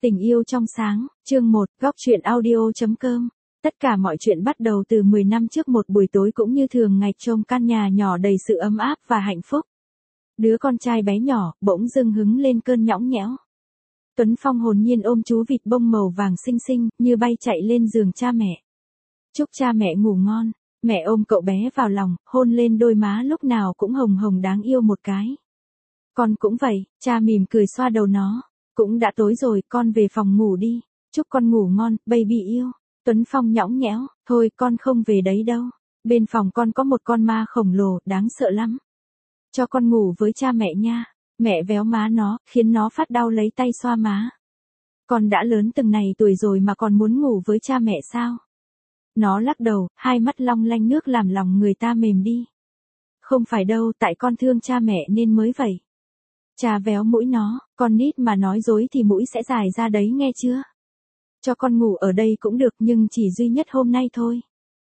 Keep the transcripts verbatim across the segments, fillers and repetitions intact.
Tình yêu trong sáng, chương một, góc truyện audio.com. Tất cả mọi chuyện bắt đầu từ mười năm trước một buổi tối cũng như thường ngày trong căn nhà nhỏ đầy sự ấm áp và hạnh phúc. Đứa con trai bé nhỏ, bỗng dưng hứng lên cơn nhõng nhẽo. Tuấn Phong hồn nhiên ôm chú vịt bông màu vàng xinh xinh, như bay chạy lên giường cha mẹ. Chúc cha mẹ ngủ ngon, mẹ ôm cậu bé vào lòng, hôn lên đôi má lúc nào cũng hồng hồng đáng yêu một cái. Con cũng vậy, cha mỉm cười xoa đầu nó. Cũng đã tối rồi, con về phòng ngủ đi. Chúc con ngủ ngon, baby yêu. Tuấn Phong nhõng nhẽo, thôi con không về đấy đâu. Bên phòng con có một con ma khổng lồ, đáng sợ lắm. Cho con ngủ với cha mẹ nha. Mẹ véo má nó, khiến nó phát đau lấy tay xoa má. Con đã lớn từng này tuổi rồi mà còn muốn ngủ với cha mẹ sao? Nó lắc đầu, hai mắt long lanh nước làm lòng người ta mềm đi. Không phải đâu, tại con thương cha mẹ nên mới vậy. Cha véo mũi nó, con nít mà nói dối thì mũi sẽ dài ra đấy nghe chưa? Cho con ngủ ở đây cũng được nhưng chỉ duy nhất hôm nay thôi.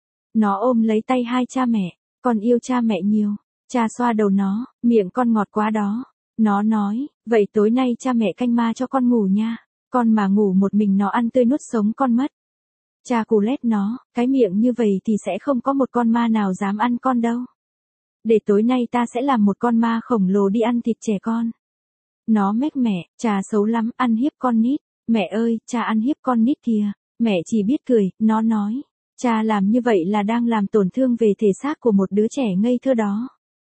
Nó ôm lấy tay hai cha mẹ, con yêu cha mẹ nhiều. Cha xoa đầu nó, miệng con ngọt quá đó. Nó nói, vậy tối nay cha mẹ canh ma cho con ngủ nha. Con mà ngủ một mình nó ăn tươi nuốt sống con mất. Cha cù lét nó, cái miệng như vậy thì sẽ không có một con ma nào dám ăn con đâu. Để tối nay ta sẽ làm một con ma khổng lồ đi ăn thịt trẻ con. Nó mách mẹ, cha xấu lắm, ăn hiếp con nít. Mẹ ơi, cha ăn hiếp con nít kìa. Mẹ chỉ biết cười, nó nói. Cha làm như vậy là đang làm tổn thương về thể xác của một đứa trẻ ngây thơ đó.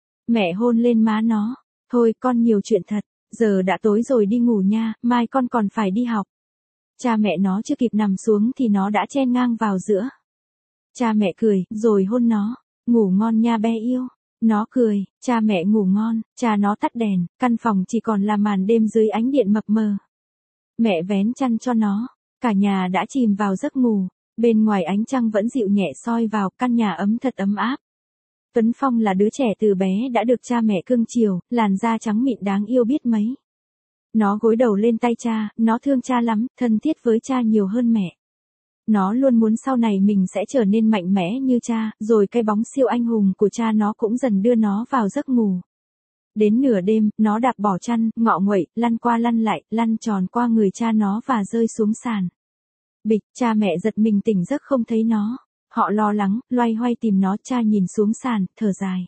Mẹ hôn lên má nó. Thôi con nhiều chuyện thật, giờ đã tối rồi đi ngủ nha, mai con còn phải đi học. Cha mẹ nó chưa kịp nằm xuống thì nó đã chen ngang vào giữa. Cha mẹ cười, rồi hôn nó. Ngủ ngon nha bé yêu. Nó cười, cha mẹ ngủ ngon, cha nó tắt đèn, căn phòng chỉ còn là màn đêm dưới ánh điện mập mờ. Mẹ vén chăn cho nó, cả nhà đã chìm vào giấc ngủ, bên ngoài ánh trăng vẫn dịu nhẹ soi vào, căn nhà ấm thật ấm áp. Tuấn Phong là đứa trẻ từ bé đã được cha mẹ cưng chiều, làn da trắng mịn đáng yêu biết mấy. Nó gối đầu lên tay cha, nó thương cha lắm, thân thiết với cha nhiều hơn mẹ. Nó luôn muốn sau này mình sẽ trở nên mạnh mẽ như cha, rồi cái bóng siêu anh hùng của cha nó cũng dần đưa nó vào giấc ngủ. Đến nửa đêm, nó đạp bỏ chăn, ngọ nguậy, lăn qua lăn lại, lăn tròn qua người cha nó và rơi xuống sàn. Bịch, cha mẹ giật mình tỉnh giấc không thấy nó. Họ lo lắng, loay hoay tìm nó, cha nhìn xuống sàn, thở dài.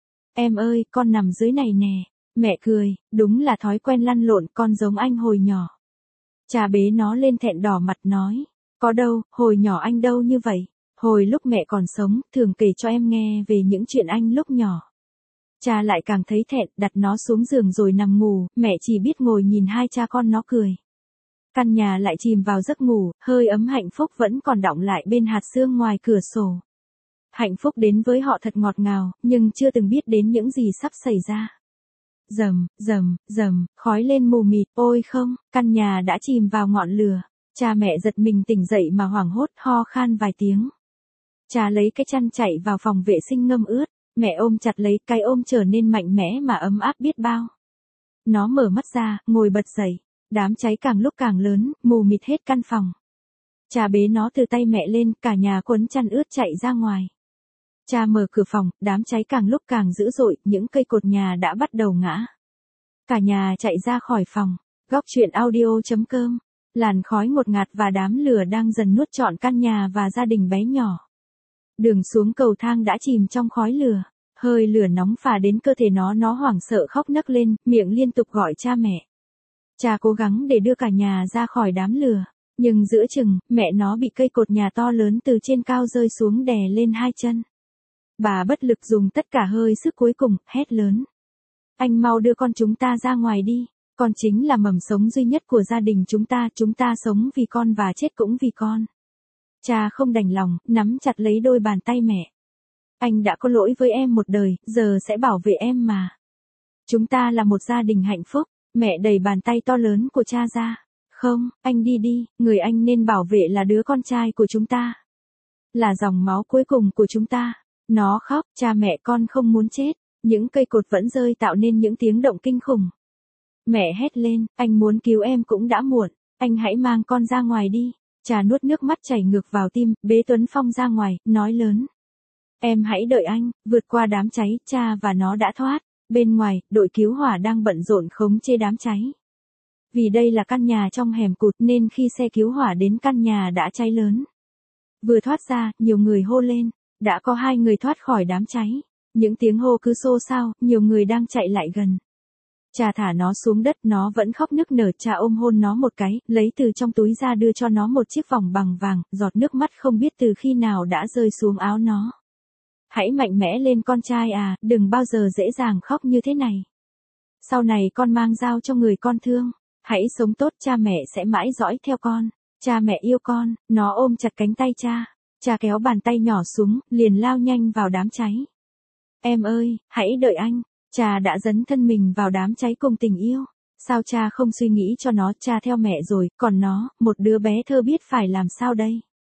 Em ơi, con nằm dưới này nè. Mẹ cười, đúng là thói quen lăn lộn, con giống anh hồi nhỏ. Cha bế nó lên thẹn đỏ mặt nói. Có đâu, hồi nhỏ anh đâu như vậy. Hồi lúc mẹ còn sống, thường kể cho em nghe về những chuyện anh lúc nhỏ. Cha lại càng thấy thẹn, đặt nó xuống giường rồi nằm ngủ, mẹ chỉ biết ngồi nhìn hai cha con nó cười. Căn nhà lại chìm vào giấc ngủ, hơi ấm hạnh phúc vẫn còn đọng lại bên hạt sương ngoài cửa sổ. Hạnh phúc đến với họ thật ngọt ngào, nhưng chưa từng biết đến những gì sắp xảy ra. Rầm, rầm, rầm, khói lên mù mịt, ôi không, căn nhà đã chìm vào ngọn lửa. Cha mẹ giật mình tỉnh dậy mà hoảng hốt, ho khan vài tiếng. Cha lấy cái chăn chạy vào phòng vệ sinh ngâm ướt, mẹ ôm chặt lấy, cái ôm trở nên mạnh mẽ mà ấm áp biết bao. Nó mở mắt ra, ngồi bật dậy, đám cháy càng lúc càng lớn, mù mịt hết căn phòng. Cha bế nó từ tay mẹ lên, cả nhà quấn chăn ướt chạy ra ngoài. Cha mở cửa phòng, đám cháy càng lúc càng dữ dội, những cây cột nhà đã bắt đầu ngã. Cả nhà chạy ra khỏi phòng, góc truyện audio.com. Làn khói ngột ngạt và đám lửa đang dần nuốt trọn căn nhà và gia đình bé nhỏ. Đường xuống cầu thang đã chìm trong khói lửa, hơi lửa nóng phả đến cơ thể nó, nó hoảng sợ khóc nấc lên, miệng liên tục gọi cha mẹ. Cha cố gắng để đưa cả nhà ra khỏi đám lửa, nhưng giữa chừng, mẹ nó bị cây cột nhà to lớn từ trên cao rơi xuống đè lên hai chân. Bà bất lực dùng tất cả hơi sức cuối cùng, hét lớn. Anh mau đưa con chúng ta ra ngoài đi. Con chính là mầm sống duy nhất của gia đình chúng ta, chúng ta sống vì con và chết cũng vì con. Cha không đành lòng, nắm chặt lấy đôi bàn tay mẹ. Anh đã có lỗi với em một đời, giờ sẽ bảo vệ em mà. Chúng ta là một gia đình hạnh phúc, mẹ đẩy bàn tay to lớn của cha ra. Không, anh đi đi, người anh nên bảo vệ là đứa con trai của chúng ta. Là dòng máu cuối cùng của chúng ta. Nó khóc, cha mẹ con không muốn chết. Những cây cột vẫn rơi tạo nên những tiếng động kinh khủng. Mẹ hét lên, anh muốn cứu em cũng đã muộn, anh hãy mang con ra ngoài đi. Cha nuốt nước mắt chảy ngược vào tim, bế Tuấn Phong ra ngoài, nói lớn. Em hãy đợi anh, vượt qua đám cháy, cha và nó đã thoát. Bên ngoài, đội cứu hỏa đang bận rộn khống chế đám cháy. Vì đây là căn nhà trong hẻm cụt nên khi xe cứu hỏa đến căn nhà đã cháy lớn. Vừa thoát ra, nhiều người hô lên. Đã có hai người thoát khỏi đám cháy. Những tiếng hô cứ xô xao, nhiều người đang chạy lại gần. Cha thả nó xuống đất, nó vẫn khóc nức nở, cha ôm hôn nó một cái, lấy từ trong túi ra đưa cho nó một chiếc vòng bằng vàng, giọt nước mắt không biết từ khi nào đã rơi xuống áo nó. Hãy mạnh mẽ lên con trai à, đừng bao giờ dễ dàng khóc như thế này. Sau này con mang dao cho người con thương. Hãy sống tốt, cha mẹ sẽ mãi dõi theo con. Cha mẹ yêu con, nó ôm chặt cánh tay cha. Cha kéo bàn tay nhỏ xuống, liền lao nhanh vào đám cháy. Em ơi, hãy đợi anh. Cha đã dấn thân mình vào đám cháy cùng tình yêu. Sao cha không suy nghĩ cho nó, cha theo mẹ rồi, còn nó, một đứa bé thơ biết phải làm sao đây?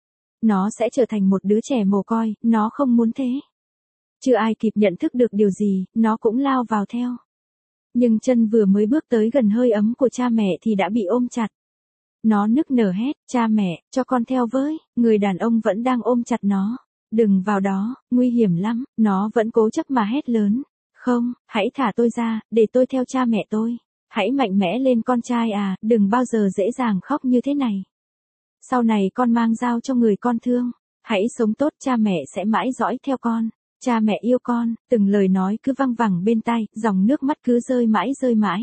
Nó sẽ trở thành một đứa trẻ mồ côi, nó không muốn thế. Chưa ai kịp nhận thức được điều gì, nó cũng lao vào theo. Nhưng chân vừa mới bước tới gần hơi ấm của cha mẹ thì đã bị ôm chặt. Nó nức nở hét, cha mẹ, cho con theo với, người đàn ông vẫn đang ôm chặt nó. Đừng vào đó, nguy hiểm lắm, nó vẫn cố chấp mà hét lớn. Không, hãy thả tôi ra, để tôi theo cha mẹ tôi. Hãy mạnh mẽ lên con trai à, đừng bao giờ dễ dàng khóc như thế này. Sau này con mang dao cho người con thương. Hãy sống tốt, cha mẹ sẽ mãi dõi theo con. Cha mẹ yêu con, từng lời nói cứ văng vẳng bên tai, dòng nước mắt cứ rơi mãi rơi mãi.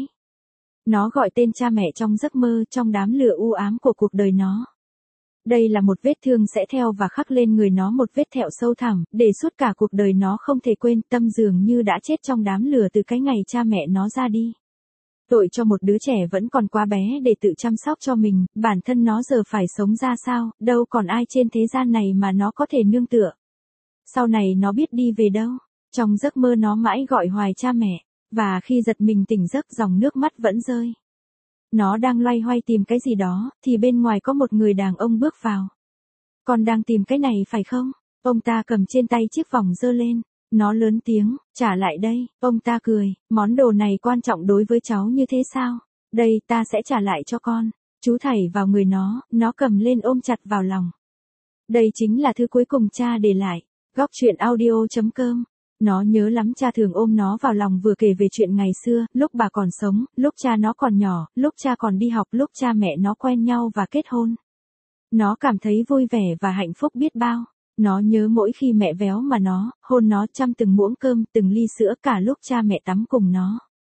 Nó gọi tên cha mẹ trong giấc mơ, trong đám lửa u ám của cuộc đời nó. Đây là một vết thương sẽ theo và khắc lên người nó một vết thẹo sâu thẳm, để suốt cả cuộc đời nó không thể quên, tâm dường như đã chết trong đám lửa từ cái ngày cha mẹ nó ra đi. Tội cho một đứa trẻ vẫn còn quá bé để tự chăm sóc cho mình, bản thân nó giờ phải sống ra sao, đâu còn ai trên thế gian này mà nó có thể nương tựa. Sau này nó biết đi về đâu, trong giấc mơ nó mãi gọi hoài cha mẹ, và khi giật mình tỉnh giấc dòng nước mắt vẫn rơi. Nó đang loay hoay tìm cái gì đó, thì bên ngoài có một người đàn ông bước vào. Con đang tìm cái này phải không? Ông ta cầm trên tay chiếc vòng giơ lên. Nó lớn tiếng, trả lại đây. Ông ta cười, món đồ này quan trọng đối với cháu như thế sao? Đây, ta sẽ trả lại cho con. Chú thảy vào người nó, nó cầm lên ôm chặt vào lòng. Đây chính là thứ cuối cùng cha để lại. Góc truyện audio chấm com. Nó nhớ lắm, cha thường ôm nó vào lòng vừa kể về chuyện ngày xưa, lúc bà còn sống, lúc cha nó còn nhỏ, lúc cha còn đi học, lúc cha mẹ nó quen nhau và kết hôn. Nó cảm thấy vui vẻ và hạnh phúc biết bao. Nó nhớ mỗi khi mẹ véo mà nó, hôn nó chăm từng muỗng cơm, từng ly sữa, cả lúc cha mẹ tắm cùng nó.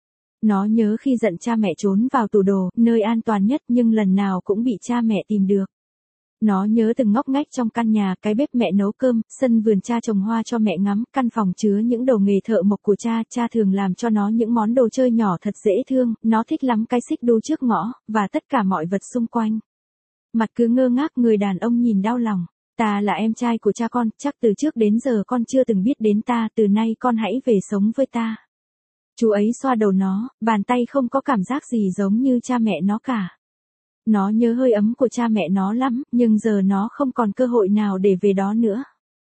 Nó nhớ khi giận cha mẹ trốn vào tủ đồ, nơi an toàn nhất nhưng lần nào cũng bị cha mẹ tìm được. Nó nhớ từng ngóc ngách trong căn nhà, cái bếp mẹ nấu cơm, sân vườn cha trồng hoa cho mẹ ngắm, căn phòng chứa những đồ nghề thợ mộc của cha, cha thường làm cho nó những món đồ chơi nhỏ thật dễ thương, nó thích lắm cái xích đu trước ngõ, và tất cả mọi vật xung quanh. Mặt cứ ngơ ngác, người đàn ông nhìn đau lòng. Ta là em trai của cha con, chắc từ trước đến giờ con chưa từng biết đến ta, từ nay con hãy về sống với ta. Chú ấy xoa đầu nó, bàn tay không có cảm giác gì giống như cha mẹ nó cả. Nó nhớ hơi ấm của cha mẹ nó lắm, nhưng giờ nó không còn cơ hội nào để về đó nữa.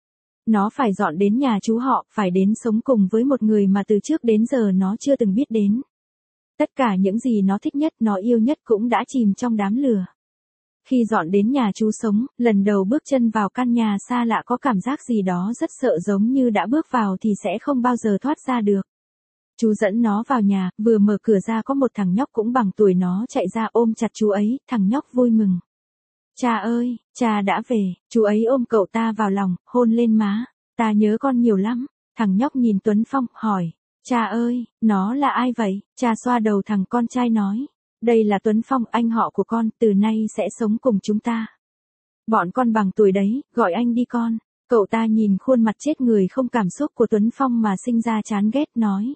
Nó phải dọn đến nhà chú họ, phải đến sống cùng với một người mà từ trước đến giờ nó chưa từng biết đến. Tất cả những gì nó thích nhất, nó yêu nhất cũng đã chìm trong đám lửa. Khi dọn đến nhà chú sống, lần đầu bước chân vào căn nhà xa lạ có cảm giác gì đó rất sợ, giống như đã bước vào thì sẽ không bao giờ thoát ra được. Chú dẫn nó vào nhà, vừa mở cửa ra có một thằng nhóc cũng bằng tuổi nó chạy ra ôm chặt chú ấy, thằng nhóc vui mừng. Cha ơi, cha đã về, chú ấy ôm cậu ta vào lòng, hôn lên má. Ta nhớ con nhiều lắm. Thằng nhóc nhìn Tuấn Phong, hỏi. Cha ơi, nó là ai vậy? Cha xoa đầu thằng con trai nói. Đây là Tuấn Phong, anh họ của con, từ nay sẽ sống cùng chúng ta. Bọn con bằng tuổi đấy, gọi anh đi con. Cậu ta nhìn khuôn mặt chết người không cảm xúc của Tuấn Phong mà sinh ra chán ghét, nói.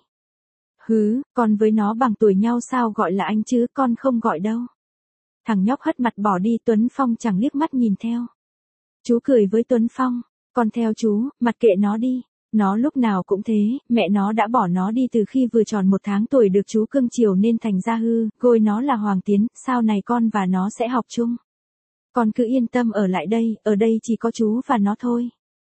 Hứ, con với nó bằng tuổi nhau sao gọi là anh chứ, con không gọi đâu. Thằng nhóc hất mặt bỏ đi, Tuấn Phong chẳng liếc mắt nhìn theo. Chú cười với Tuấn Phong, con theo chú, mặc kệ nó đi. Nó lúc nào cũng thế, mẹ nó đã bỏ nó đi từ khi vừa tròn một tháng tuổi, được chú cưng chiều nên thành ra hư, gọi nó là Hoàng Tiến, sau này con và nó sẽ học chung. Con cứ yên tâm ở lại đây, ở đây chỉ có chú và nó thôi.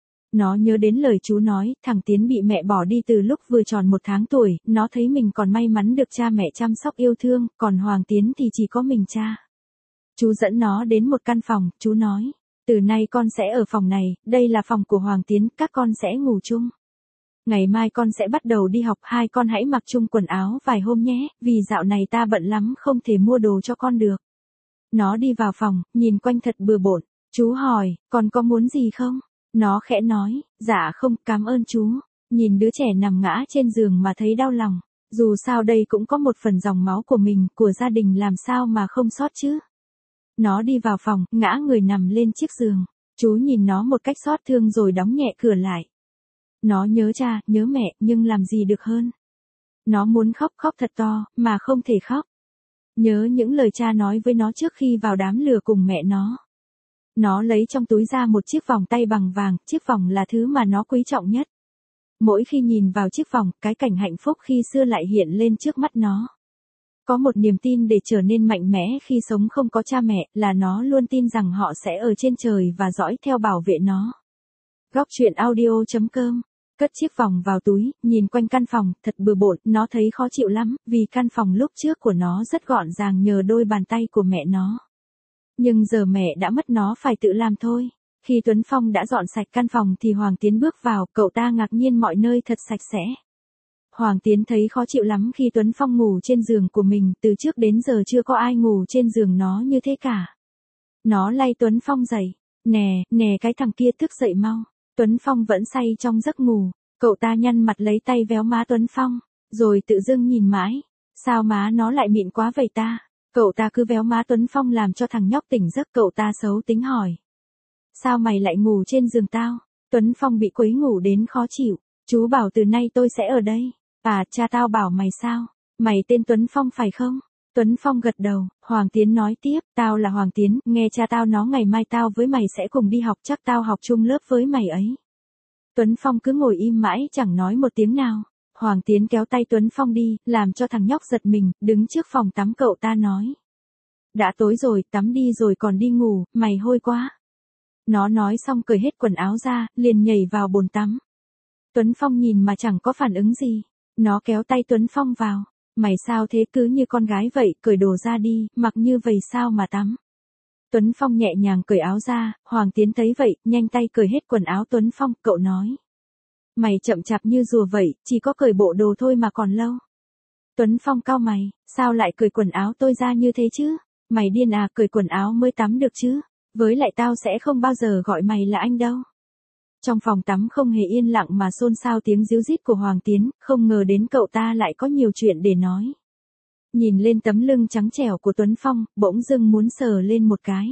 Nó nhớ đến lời chú nói, thằng Tiến bị mẹ bỏ đi từ lúc vừa tròn một tháng tuổi, nó thấy mình còn may mắn được cha mẹ chăm sóc yêu thương, còn Hoàng Tiến thì chỉ có mình cha. Chú dẫn nó đến một căn phòng, chú nói, từ nay con sẽ ở phòng này, đây là phòng của Hoàng Tiến, các con sẽ ngủ chung. Ngày mai con sẽ bắt đầu đi học, hai con hãy mặc chung quần áo vài hôm nhé, vì dạo này ta bận lắm không thể mua đồ cho con được. Nó đi vào phòng, nhìn quanh thật bừa bộn. Chú hỏi, con có muốn gì không? Nó khẽ nói, dạ không, cảm ơn chú. Nhìn đứa trẻ nằm ngã trên giường mà thấy đau lòng. Dù sao đây cũng có một phần dòng máu của mình, của gia đình, làm sao mà không xót chứ. Nó đi vào phòng, ngã người nằm lên chiếc giường. Chú nhìn nó một cách xót thương rồi đóng nhẹ cửa lại. Nó nhớ cha, nhớ mẹ, nhưng làm gì được hơn. Nó muốn khóc, khóc thật to, mà không thể khóc. Nhớ những lời cha nói với nó trước khi vào đám lửa cùng mẹ nó. Nó lấy trong túi ra một chiếc vòng tay bằng vàng, chiếc vòng là thứ mà nó quý trọng nhất. Mỗi khi nhìn vào chiếc vòng, cái cảnh hạnh phúc khi xưa lại hiện lên trước mắt nó. Có một niềm tin để trở nên mạnh mẽ khi sống không có cha mẹ, là nó luôn tin rằng họ sẽ ở trên trời và dõi theo bảo vệ nó. Góc truyện audio chấm com. Cất chiếc vòng vào túi, nhìn quanh căn phòng, thật bừa bộn, nó thấy khó chịu lắm, vì căn phòng lúc trước của nó rất gọn gàng nhờ đôi bàn tay của mẹ nó. Nhưng giờ mẹ đã mất, nó phải tự làm thôi. Khi Tuấn Phong đã dọn sạch căn phòng thì Hoàng Tiến bước vào, cậu ta ngạc nhiên mọi nơi thật sạch sẽ. Hoàng Tiến thấy khó chịu lắm khi Tuấn Phong ngủ trên giường của mình, từ trước đến giờ chưa có ai ngủ trên giường nó như thế cả. Nó lay Tuấn Phong dậy, nè, nè cái thằng kia thức dậy mau. Tuấn Phong vẫn say trong giấc ngủ, cậu ta nhăn mặt lấy tay véo má Tuấn Phong, rồi tự dưng nhìn mãi, sao má nó lại mịn quá vậy ta? Cậu ta cứ véo má Tuấn Phong làm cho thằng nhóc tỉnh giấc, cậu ta xấu tính hỏi. Sao mày lại ngủ trên giường tao? Tuấn Phong bị quấy ngủ đến khó chịu, chú bảo từ nay tôi sẽ ở đây. À, cha tao bảo mày sao? Mày tên Tuấn Phong phải không? Tuấn Phong gật đầu, Hoàng Tiến nói tiếp, tao là Hoàng Tiến, nghe cha tao nói ngày mai tao với mày sẽ cùng đi học, chắc tao học chung lớp với mày ấy. Tuấn Phong cứ ngồi im mãi chẳng nói một tiếng nào. Hoàng Tiến kéo tay Tuấn Phong đi, làm cho thằng nhóc giật mình, đứng trước phòng tắm cậu ta nói. Đã tối rồi, tắm đi rồi còn đi ngủ, mày hôi quá. Nó nói xong cởi hết quần áo ra, liền nhảy vào bồn tắm. Tuấn Phong nhìn mà chẳng có phản ứng gì. Nó kéo tay Tuấn Phong vào. Mày sao thế, cứ như con gái vậy, cởi đồ ra đi, mặc như vậy sao mà tắm. Tuấn Phong nhẹ nhàng cởi áo ra, Hoàng Tiến thấy vậy, nhanh tay cởi hết quần áo Tuấn Phong, cậu nói. Mày chậm chạp như rùa vậy, chỉ có cởi bộ đồ thôi mà còn lâu. Tuấn Phong cau mày, sao lại cởi quần áo tôi ra như thế chứ? Mày điên à, cởi quần áo mới tắm được chứ? Với lại tao sẽ không bao giờ gọi mày là anh đâu. Trong phòng tắm không hề yên lặng mà xôn xao tiếng ríu rít của Hoàng Tiến, không ngờ đến cậu ta lại có nhiều chuyện để nói. Nhìn lên tấm lưng trắng trẻo của Tuấn Phong, bỗng dưng muốn sờ lên một cái.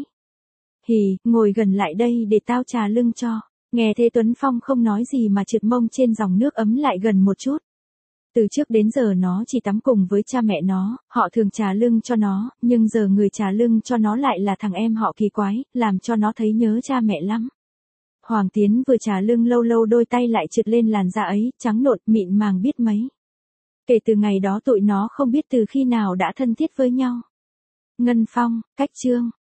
Hì, ngồi gần lại đây để tao chà lưng cho. Nghe thế Tuấn Phong không nói gì mà trượt mông trên dòng nước ấm lại gần một chút. Từ trước đến giờ nó chỉ tắm cùng với cha mẹ nó, họ thường chà lưng cho nó, nhưng giờ người chà lưng cho nó lại là thằng em họ kỳ quái, làm cho nó thấy nhớ cha mẹ lắm. Hoàng Tiến vừa chà lưng lâu lâu đôi tay lại trượt lên làn da ấy, trắng nộn, mịn màng biết mấy. Kể từ ngày đó tụi nó không biết từ khi nào đã thân thiết với nhau. Ngân Phong, Cách Chương.